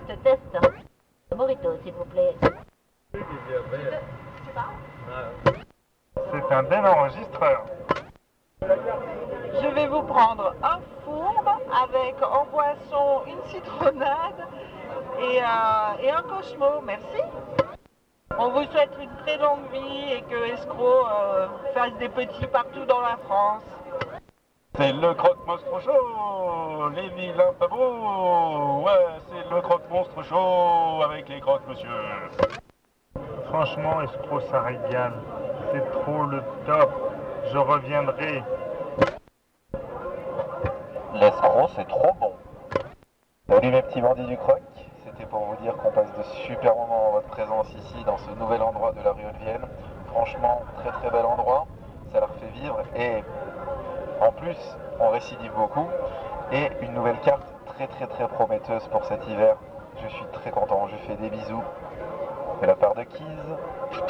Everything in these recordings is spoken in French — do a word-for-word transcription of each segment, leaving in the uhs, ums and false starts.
Test, test. Morito, s'il vous plaît. C'est un bel enregistreur. Je vais vous prendre un fourbe avec en boisson une citronnade et, euh, et un Cosmo, merci. On vous souhaite une très longue vie et que Escroc euh, fasse des petits partout dans la France. C'est le croque-monstre chaud, les vilains pas beaux. Ouais, c'est le croque-monstre chaud avec les croque-monsieur. Franchement, Escroc, ça régale. C'est trop le top. Je reviendrai. L'escroc, c'est trop bon. Salut mes petits bandits du croc. C'était pour vous dire qu'on passe de super moments en votre présence ici, dans ce nouvel endroit de la rue Haute-Vienne. Franchement, très très bel endroit. Ça leur fait vivre et en plus, on récidive beaucoup. Et une nouvelle carte très très très prometteuse pour cet hiver. Je suis très content. Je fais des bisous de la part de Keys.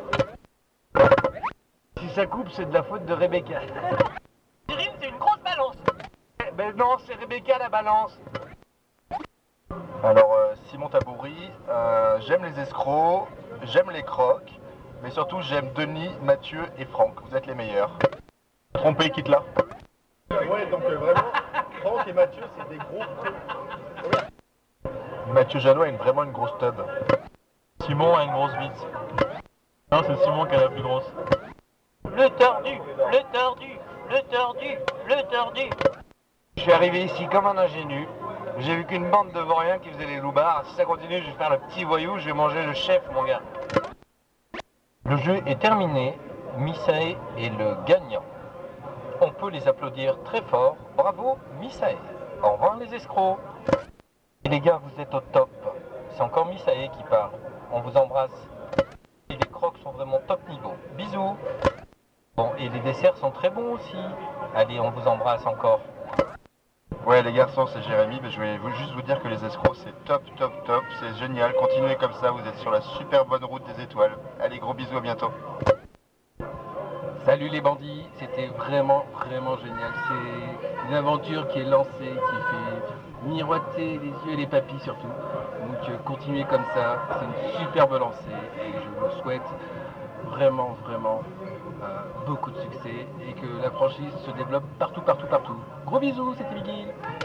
Si ça coupe, c'est de la faute de Rebecca. Cyril, c'est une grosse balance. Ben non, c'est Rebecca la balance. Alors, euh, Simon Taboury, euh, j'aime les escrocs, j'aime les crocs, mais surtout j'aime Denis, Mathieu et Franck. Vous êtes les meilleurs. Trompé, quitte là. Ouais, donc euh, vraiment, Franck et Mathieu, c'est des gros cons. Mathieu Janot a une, vraiment une grosse tub. Simon a une grosse bite. Non, c'est Simon qui a la plus grosse. Le tordu, le tordu, le tordu, le tordu. Je suis arrivé ici comme un ingénu. J'ai vu qu'une bande de vauriens qui faisaient les loupards. Si ça continue, je vais faire le petit voyou, je vais manger le chef, mon gars. Le jeu est terminé. Misae est le gagnant. On peut les applaudir très fort. Bravo, Misae. Au revoir les escrocs. Et les gars, vous êtes au top. C'est encore Misae qui parle. On vous embrasse. Et les crocs sont vraiment top niveau. Bisous. Bon, et les desserts sont très bons aussi. Allez, on vous embrasse encore. Ouais les garçons, c'est Jérémy, mais je vais vous, juste vous dire que les escrocs c'est top top top, c'est génial, continuez comme ça, vous êtes sur la super bonne route des étoiles. Allez, gros bisous, à bientôt. Salut les bandits, c'était vraiment vraiment génial. C'est une aventure qui est lancée, qui fait miroiter les yeux et les papilles surtout. Donc euh, continuez comme ça, c'est une superbe lancée et je vous souhaite vraiment vraiment euh, beaucoup de succès et que la franchise se développe partout partout partout. Gros bisous, c'était Miguel.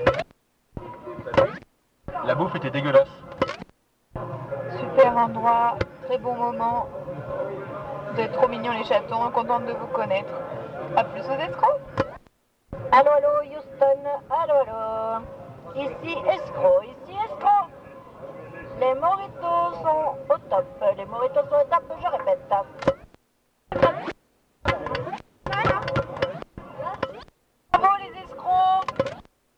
La bouffe était dégueulasse. Super endroit, très bon moment. Vous êtes trop mignons les chatons, contente de vous connaître. A plus aux escrocs. Allô, allô, Houston. Allô, allô. Ici Escroc, ici Escroc. Les moritos sont au top. Les moritos sont au top, je répète. Bravo les escrocs.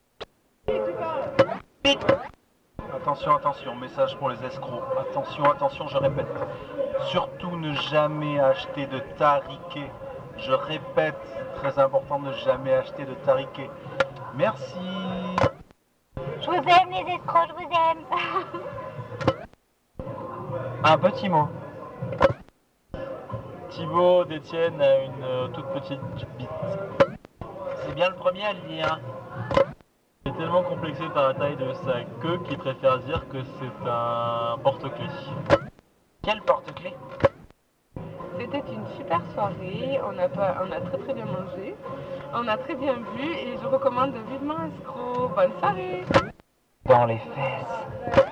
Attention, attention, message pour les escrocs. Attention, attention, je répète. Surtout ne jamais acheter de tariquet. Je répète, très important, ne jamais acheter de tariquet. Merci. Je vous aime les escrocs, je vous aime. Un petit mot. Thibaut d'Étienne a une euh, toute petite bite. C'est bien le premier à le dire. Il est tellement complexé par la taille de sa queue qu'il préfère dire que c'est un porte-clés. Quel porte-clés? C'était une super soirée, on a, pas, on a très très bien mangé, on a très bien bu et je recommande vivement Escroc. Bonne soirée. Dans les fesses.